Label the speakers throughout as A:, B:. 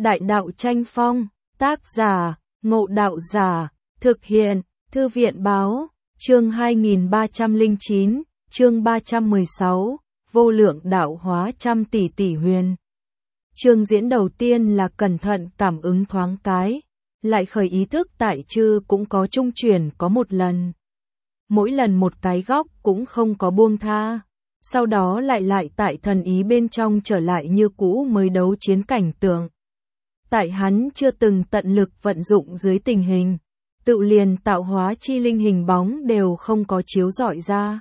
A: Đại đạo tranh phong, tác giả, Ngộ Đạo Giả, thực hiện, Thư viện báo, chương 2309, chương 316, vô lượng đạo hóa trăm tỷ tỷ huyền. Chương diễn đầu tiên là cẩn thận cảm ứng thoáng cái, lại khởi ý thức tại chư cũng có trung chuyển có một lần. Mỗi lần một cái góc cũng không có buông tha, sau đó lại tại thần ý bên trong trở lại như cũ mới đấu chiến cảnh tượng. Tại hắn chưa từng tận lực vận dụng dưới tình hình, tự liền tạo hóa chi linh hình bóng đều không có chiếu rọi ra.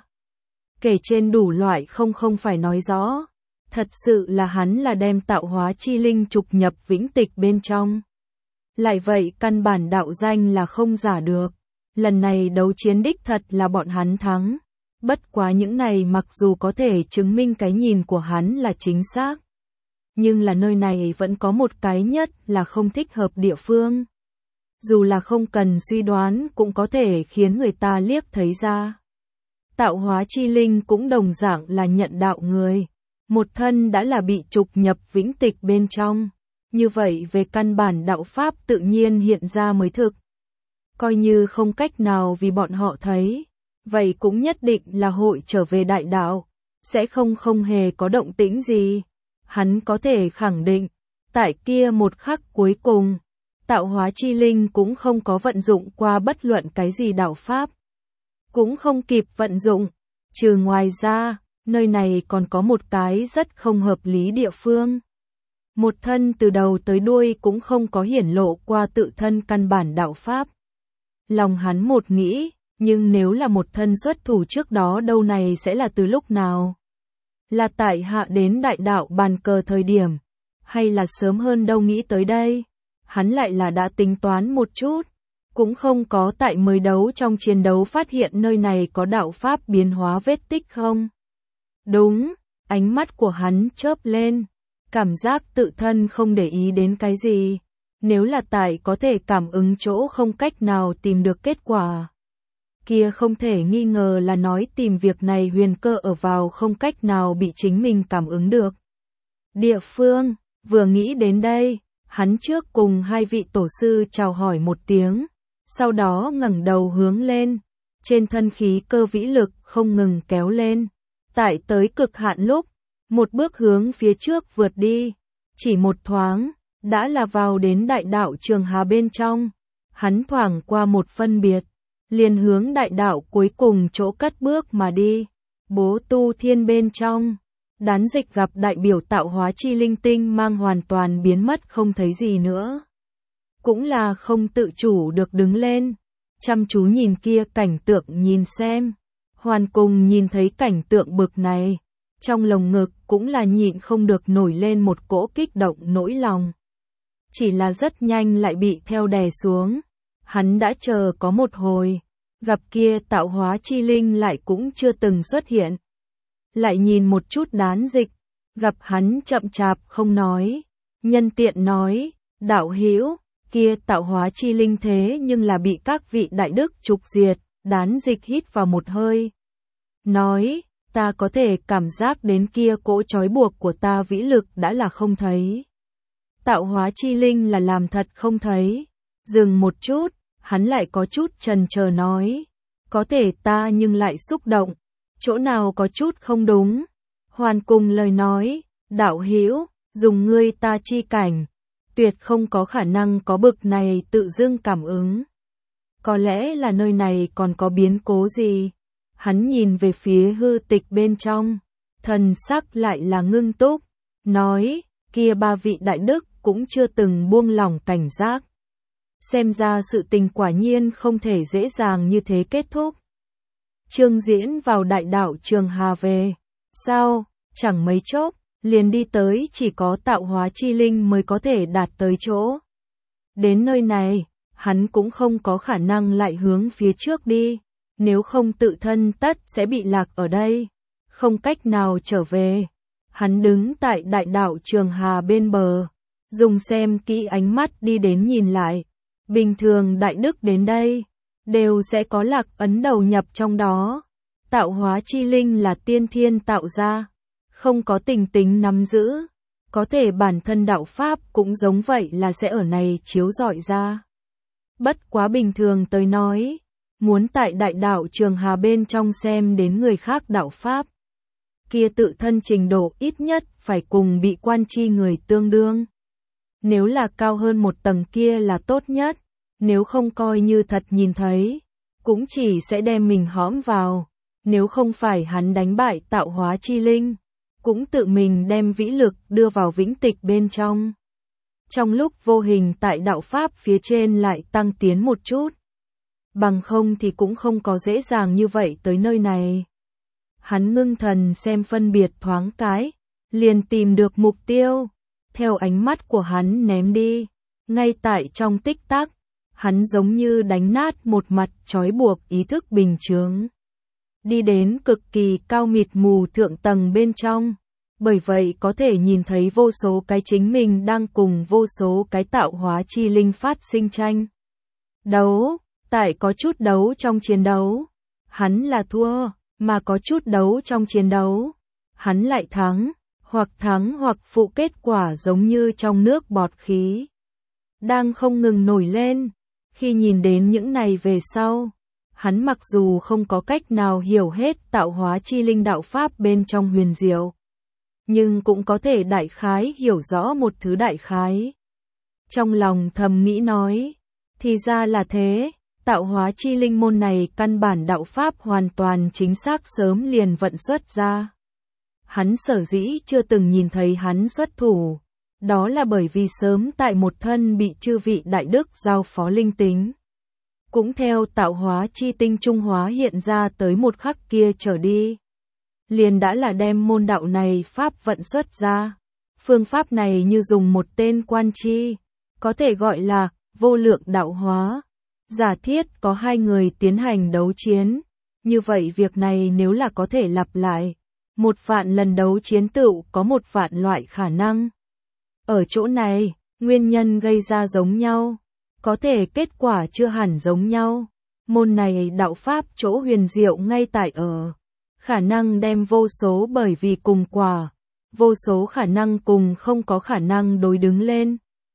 A: Kể trên đủ loại không phải nói rõ, thật sự là hắn là đem tạo hóa chi linh trục nhập vĩnh tịch bên trong. Lại vậy căn bản đạo danh là không giả được, lần này đấu chiến đích thật là bọn hắn thắng. Bất quá những này mặc dù có thể chứng minh cái nhìn của hắn là chính xác, nhưng là nơi này vẫn có một cái nhất là không thích hợp địa phương. Dù là không cần suy đoán cũng có thể khiến người ta liếc thấy ra. Tạo hóa chi linh cũng đồng dạng là nhận đạo người, một thân đã là bị trục nhập vĩnh tịch bên trong, như vậy về căn bản đạo pháp tự nhiên hiện ra mới thực. Coi như không cách nào vì bọn họ thấy, vậy cũng nhất định là hội trở về đại đạo, sẽ không hề có động tĩnh gì. Hắn có thể khẳng định, tại kia một khắc cuối cùng, tạo hóa chi linh cũng không có vận dụng qua bất luận cái gì đạo pháp. Cũng không kịp vận dụng, trừ ngoài ra, nơi này còn có một cái rất không hợp lý địa phương. Một thân từ đầu tới đuôi cũng không có hiển lộ qua tự thân căn bản đạo pháp. Lòng hắn một nghĩ, nhưng nếu là một thân xuất thủ trước đó đâu này sẽ là từ lúc nào? Là tại hạ đến đại đạo bàn cờ thời điểm, hay là sớm hơn đâu nghĩ tới đây? Hắn lại là đã tính toán một chút, cũng không có tại mới đấu trong chiến đấu phát hiện nơi này có đạo pháp biến hóa vết tích không? Đúng, ánh mắt của hắn chớp lên, cảm giác tự thân không để ý đến cái gì. Nếu là tại có thể cảm ứng chỗ không cách nào tìm được kết quả, kia không thể nghi ngờ là nói tìm việc này huyền cơ ở vào không cách nào bị chính mình cảm ứng được. Địa phương, vừa nghĩ đến đây, hắn trước cùng hai vị tổ sư chào hỏi một tiếng, sau đó ngẩng đầu hướng lên, trên thân khí cơ vĩ lực không ngừng kéo lên, tại tới cực hạn lúc, một bước hướng phía trước vượt đi, chỉ một thoáng, đã là vào đến đại đạo Trường Hà bên trong, hắn thoảng qua một phân biệt, liền hướng đại đạo cuối cùng chỗ cất bước mà đi. Bố tu thiên bên trong, đán dịch gặp đại biểu tạo hóa chi linh tinh mang hoàn toàn biến mất không thấy gì nữa. Cũng là không tự chủ được đứng lên, chăm chú nhìn kia cảnh tượng nhìn xem. Hoàn cùng nhìn thấy cảnh tượng bực này, trong lồng ngực cũng là nhịn không được nổi lên một cỗ kích động nỗi lòng. Chỉ là rất nhanh lại bị theo đè xuống. Hắn đã chờ có một hồi, gặp kia tạo hóa chi linh lại cũng chưa từng xuất hiện. Lại nhìn một chút đán dịch, gặp hắn chậm chạp không nói, nhân tiện nói, đạo hữu, kia tạo hóa chi linh thế nhưng là bị các vị đại đức trục diệt. Đán dịch hít vào một hơi, nói, ta có thể cảm giác đến kia cỗ trói buộc của ta vĩ lực đã là không thấy. Tạo hóa chi linh là làm thật không thấy. Dừng một chút, hắn lại có chút chần chờ nói, có thể ta nhưng lại xúc động, chỗ nào có chút không đúng. Hoàn cùng lời nói, đạo hữu, dùng ngươi ta chi cảnh, tuyệt không có khả năng có bực này tự dưng cảm ứng. Có lẽ là nơi này còn có biến cố gì? Hắn nhìn về phía hư tịch bên trong, thần sắc lại là ngưng túc, nói, kia ba vị đại đức cũng chưa từng buông lỏng cảnh giác. Xem ra sự tình quả nhiên không thể dễ dàng như thế kết thúc. Chương diễn vào đại đạo Trường Hà về, sao, chẳng mấy chốc, liền đi tới chỉ có tạo hóa chi linh mới có thể đạt tới chỗ. Đến nơi này, hắn cũng không có khả năng lại hướng phía trước đi, nếu không tự thân tất sẽ bị lạc ở đây, không cách nào trở về. Hắn đứng tại đại đạo Trường Hà bên bờ, dùng xem kỹ ánh mắt đi đến nhìn lại. Bình thường đại đức đến đây, đều sẽ có lạc ấn đầu nhập trong đó. Tạo hóa chi linh là tiên thiên tạo ra, không có tình tính nắm giữ. có thể bản thân đạo Pháp cũng giống vậy là sẽ ở này chiếu rọi ra. Bất quá bình thường tới nói, muốn tại đại đạo trường hà bên trong xem đến người khác đạo Pháp, kia tự thân trình độ ít nhất phải cùng bị quan chi người tương đương. Nếu là cao hơn một tầng kia là tốt nhất, nếu không coi như thật nhìn thấy, cũng chỉ sẽ đem mình hõm vào, nếu không phải hắn đánh bại tạo hóa chi linh, cũng tự mình đem vĩ lực đưa vào vĩnh tịch bên trong. Trong lúc vô hình tại đạo Pháp phía trên lại tăng tiến một chút, bằng không thì cũng không có dễ dàng như vậy tới nơi này. Hắn ngưng thần xem phân biệt thoáng cái, liền tìm được mục tiêu, theo ánh mắt của hắn ném đi, ngay tại trong tích tắc, hắn giống như đánh nát một mặt trói buộc ý thức bình chướng. Đi đến cực kỳ cao mịt mù thượng tầng bên trong, bởi vậy có thể nhìn thấy vô số cái chính mình đang cùng vô số cái tạo hóa chi linh phát sinh tranh. Đấu, tại có chút đấu trong chiến đấu, hắn là thua, mà có chút đấu trong chiến đấu, hắn lại thắng hoặc phụ kết quả giống như trong nước bọt khí, đang không ngừng nổi lên. Khi nhìn đến những này về sau, hắn mặc dù không có cách nào hiểu hết tạo hóa chi linh đạo Pháp bên trong huyền diệu, nhưng cũng có thể đại khái hiểu rõ một thứ đại khái. Trong lòng thầm nghĩ nói, thì ra là thế, tạo hóa chi linh môn này căn bản đạo Pháp hoàn toàn chính xác sớm liền vận xuất ra. Hắn sở dĩ chưa từng nhìn thấy hắn xuất thủ, đó là bởi vì sớm tại một thân bị chư vị đại đức giao phó linh tính. Cũng theo tạo hóa chi tinh trung hóa hiện ra tới một khắc kia trở đi, liền đã là đem môn đạo này Pháp vận xuất ra. Phương pháp này như dùng một tên quan chi, có thể gọi là vô lượng đạo hóa. Giả thiết có hai người tiến hành đấu chiến, như vậy việc này nếu là có thể lặp lại, 1.000.000 lần đấu chiến tựu có 1.000.000 loại khả năng. Ở chỗ này, nguyên nhân gây ra giống nhau, có thể kết quả chưa hẳn giống nhau. Môn này đạo Pháp chỗ huyền diệu ngay tại ở khả năng đem vô số bởi vì cùng quả, vô số khả năng cùng không có khả năng đối đứng lên.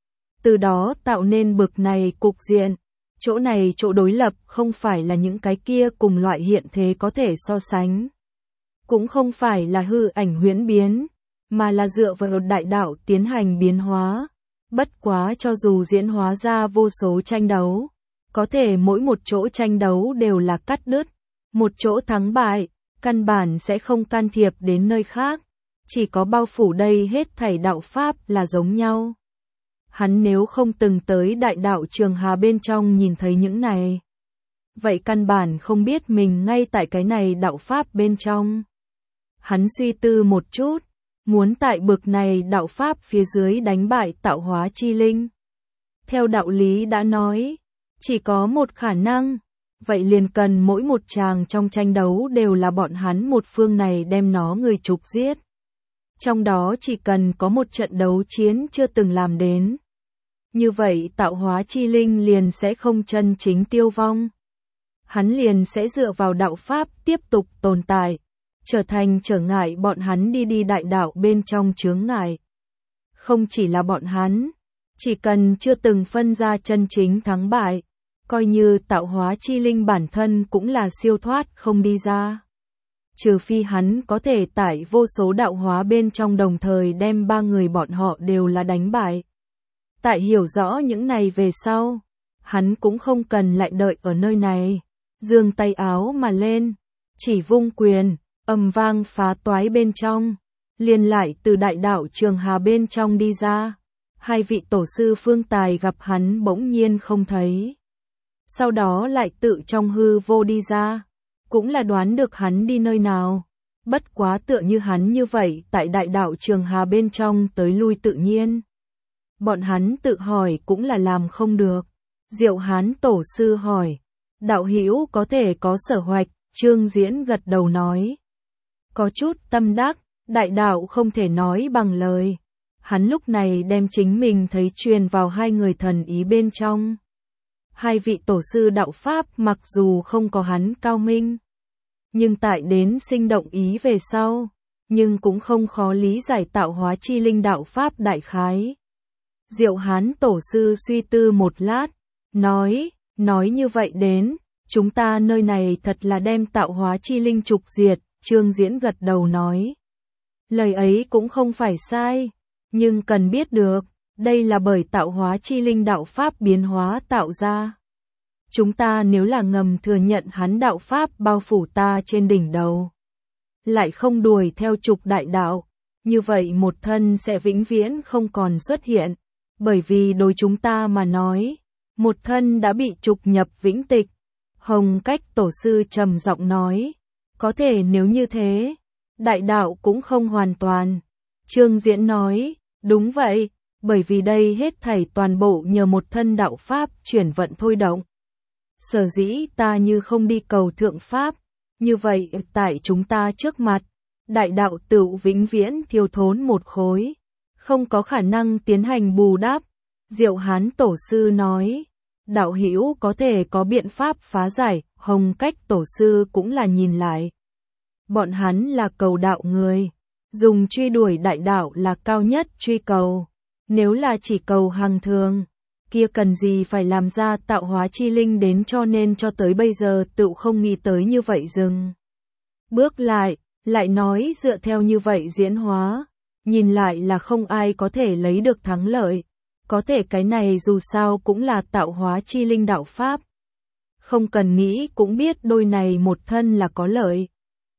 A: Từ đó tạo nên bực này cục diện. Chỗ này chỗ đối lập không phải là những cái kia cùng loại hiện thế có thể so sánh. Cũng không phải là hư ảnh huyễn biến, mà là dựa vào đại đạo tiến hành biến hóa. Bất quá cho dù diễn hóa ra vô số tranh đấu, có thể mỗi một chỗ tranh đấu đều là cắt đứt, một chỗ thắng bại, căn bản sẽ không can thiệp đến nơi khác, chỉ có bao phủ đây hết thảy đạo Pháp là giống nhau. Hắn nếu không từng tới đại đạo trường hà bên trong nhìn thấy những này, vậy căn bản không biết mình ngay tại cái này đạo Pháp bên trong. Hắn suy tư một chút, muốn tại bực này đạo Pháp phía dưới đánh bại tạo hóa chi linh. Theo đạo lý đã nói, chỉ có một khả năng, vậy liền cần mỗi một tràng trong tranh đấu đều là bọn hắn một phương này đem nó người trục giết. Trong đó chỉ cần có một trận đấu chiến chưa từng làm đến, như vậy tạo hóa chi linh liền sẽ không chân chính tiêu vong. Hắn liền sẽ dựa vào đạo Pháp tiếp tục tồn tại, trở thành trở ngại bọn hắn đi đại đạo bên trong chướng ngại. Không chỉ là bọn hắn, chỉ cần chưa từng phân ra chân chính thắng bại, coi như tạo hóa chi linh bản thân cũng là siêu thoát không đi ra. Trừ phi hắn có thể tại vô số đạo hóa bên trong đồng thời đem ba người bọn họ đều là đánh bại. Tại hiểu rõ những này về sau, hắn cũng không cần lại đợi ở nơi này, giương tay áo mà lên, chỉ vung quyền, ầm vang phá toái bên trong, liền lại từ đại đạo trường hà bên trong đi ra. Hai vị tổ sư phương tài gặp hắn bỗng nhiên không thấy, sau đó lại tự trong hư vô đi ra, cũng là đoán được hắn đi nơi nào. Bất quá tựa như hắn như vậy tại đại đạo trường hà bên trong tới lui tự nhiên, bọn hắn tự hỏi cũng là làm không được. Diệu Hán tổ sư hỏi, đạo hữu có thể có sở hoạch? Trương Diễn gật đầu nói, có chút tâm đắc, đại đạo không thể nói bằng lời. Hắn lúc này đem chính mình thấy truyền vào hai người thần ý bên trong. Hai vị tổ sư đạo Pháp mặc dù không có hắn cao minh, nhưng tại đến sinh động ý về sau, nhưng cũng không khó lý giải tạo hóa chi linh đạo pháp đại khái. Diệu Hán tổ sư suy tư một lát, nói như vậy đến, chúng ta nơi này thật là đem tạo hóa chi linh trục diệt, Trương Diễn gật đầu nói. Lời ấy cũng không phải sai, nhưng cần biết được, đây là bởi tạo hóa chi linh đạo pháp biến hóa tạo ra. Chúng ta nếu là ngầm thừa nhận hắn đạo pháp bao phủ ta trên đỉnh đầu, lại không đuổi theo trục đại đạo, như vậy một thân sẽ vĩnh viễn không còn xuất hiện, bởi vì đối chúng ta mà nói, một thân đã bị trục nhập vĩnh tịch. Hồng Cách tổ sư trầm giọng nói, có thể nếu như thế, đại đạo cũng không hoàn toàn. Trương Diễn nói, đúng vậy, bởi vì đây hết thảy toàn bộ nhờ một thân đạo pháp chuyển vận thôi động. Sở dĩ ta như không đi cầu thượng pháp, như vậy tại chúng ta trước mặt, đại đạo tựu vĩnh viễn thiếu thốn một khối, không có khả năng tiến hành bù đắp. Diệu Hán tổ sư nói, đạo hữu có thể có biện pháp phá giải. Hồng Cách tổ sư cũng là nhìn lại. Bọn hắn là cầu đạo người, dùng truy đuổi đại đạo là cao nhất truy cầu. Nếu là chỉ cầu hàng thường, kia cần gì phải làm ra tạo hóa chi linh đến, cho nên cho tới bây giờ tựu không nghĩ tới như vậy dừng. Bước lại nói dựa theo như vậy diễn hóa, nhìn lại là không ai có thể lấy được thắng lợi. Có thể cái này dù sao cũng là tạo hóa chi linh đạo pháp. Không cần nghĩ cũng biết đôi này một thân là có lợi.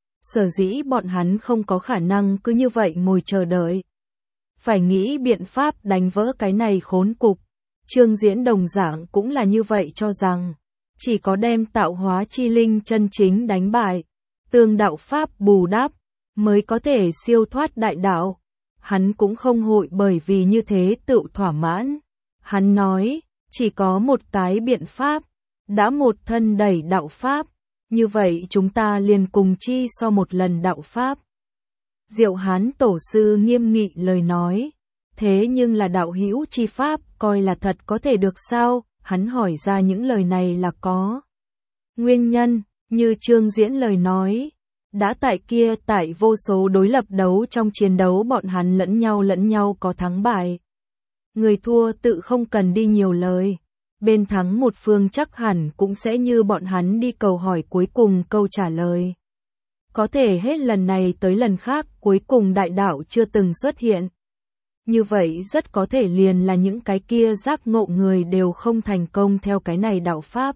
A: Sở dĩ bọn hắn không có khả năng cứ như vậy ngồi chờ đợi. Phải nghĩ biện pháp đánh vỡ cái này khốn cục. Trương Diễn đồng dạng cũng là như vậy cho rằng, chỉ có đem tạo hóa chi linh chân chính đánh bại, tương đạo pháp bù đắp, mới có thể siêu thoát đại đạo. Hắn cũng không hội bởi vì như thế tự thỏa mãn. Hắn nói, chỉ có một cái biện pháp, đã một thân đẩy đạo pháp, như vậy chúng ta liền cùng chi so một lần đạo pháp. Diệu Hán tổ sư nghiêm nghị lời nói, thế nhưng là đạo hữu chi pháp, coi là thật có thể được sao? Hắn hỏi ra những lời này là có nguyên nhân, như Trương Diễn lời nói. Đã tại vô số đối lập đấu trong chiến đấu bọn hắn lẫn nhau có thắng bại. Người thua tự không cần đi nhiều lời. Bên thắng một phương chắc hẳn cũng sẽ như bọn hắn đi cầu hỏi cuối cùng câu trả lời. Có thể hết lần này tới lần khác cuối cùng đại đạo chưa từng xuất hiện. Như vậy rất có thể liền là những cái kia giác ngộ người đều không thành công theo cái này đạo pháp.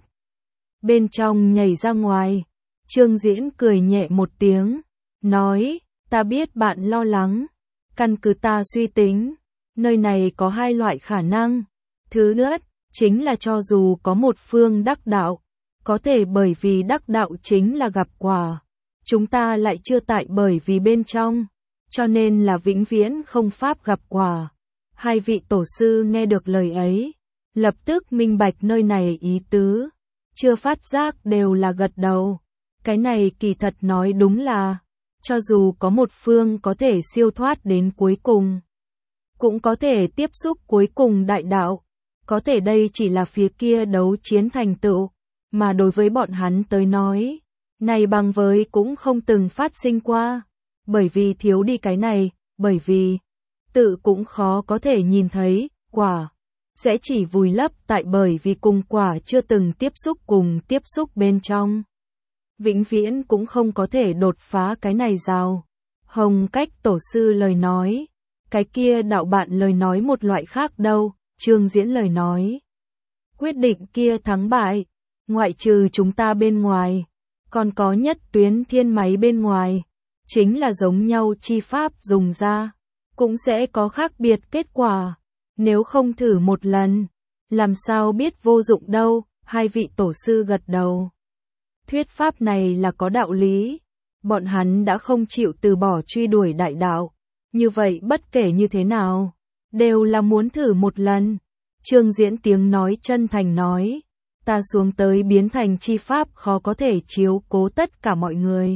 A: Bên trong nhảy ra ngoài. Trương Diễn cười nhẹ một tiếng, nói, ta biết bạn lo lắng, căn cứ ta suy tính, nơi này có hai loại khả năng. Thứ nhất, chính là cho dù có một phương đắc đạo, có thể bởi vì đắc đạo chính là gặp quả, chúng ta lại chưa tại bởi vì bên trong, cho nên là vĩnh viễn không pháp gặp quả. Hai vị tổ sư nghe được lời ấy, lập tức minh bạch nơi này ý tứ, chưa phát giác đều là gật đầu. Cái này kỳ thật nói đúng là, cho dù có một phương có thể siêu thoát đến cuối cùng, cũng có thể tiếp xúc cuối cùng đại đạo, có thể đây chỉ là phía kia đấu chiến thành tựu, mà đối với bọn hắn tới nói, này bằng với cũng không từng phát sinh qua, bởi vì thiếu đi cái này, bởi vì tự cũng khó có thể nhìn thấy, quả, sẽ chỉ vùi lấp tại bởi vì cùng quả chưa từng tiếp xúc bên trong. Vĩnh viễn cũng không có thể đột phá cái này rào. Hồng Cách tổ sư lời nói, cái kia đạo bạn lời nói một loại khác đâu. Trương Diễn lời nói, quyết định kia thắng bại, ngoại trừ chúng ta bên ngoài, còn có nhất tuyến thiên máy bên ngoài, chính là giống nhau chi pháp dùng ra, cũng sẽ có khác biệt kết quả, nếu không thử một lần, làm sao biết vô dụng đâu. Hai vị tổ sư gật đầu. Thuyết pháp này là có đạo lý, bọn hắn đã không chịu từ bỏ truy đuổi đại đạo, như vậy bất kể như thế nào, đều là muốn thử một lần. Trương Diễn tiếng nói chân thành nói, ta xuống tới biến thành chi pháp khó có thể chiếu cố tất cả mọi người.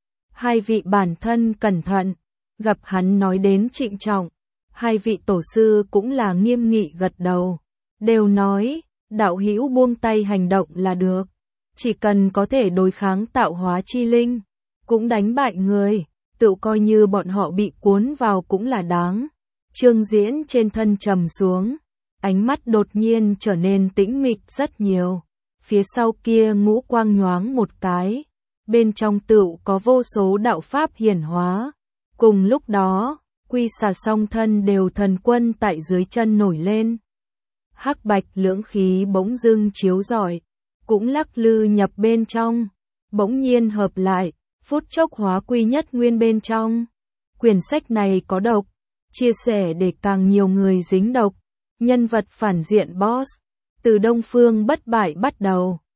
A: Hai vị bản thân cẩn thận, gặp hắn nói đến trịnh trọng, hai vị tổ sư cũng là nghiêm nghị gật đầu, đều nói, đạo hữu buông tay hành động là được. Chỉ cần có thể đối kháng tạo hóa chi linh, cũng đánh bại người, tự coi như bọn họ bị cuốn vào cũng là đáng. Trương Diễn trên thân trầm xuống, ánh mắt đột nhiên trở nên tĩnh mịch rất nhiều. Phía sau kia ngũ quang nhoáng một cái, bên trong tựu có vô số đạo pháp hiển hóa. Cùng lúc đó, Quy Xà song thân đều thần quân tại dưới chân nổi lên. Hắc bạch lưỡng khí bỗng dưng chiếu rọi, cũng lắc lư nhập bên trong, bỗng nhiên hợp lại, phút chốc hóa quy nhất nguyên bên trong. Quyển sách này có độc, chia sẻ để càng nhiều người dính độc. Nhân vật phản diện boss, từ Đông Phương bất bại bắt đầu.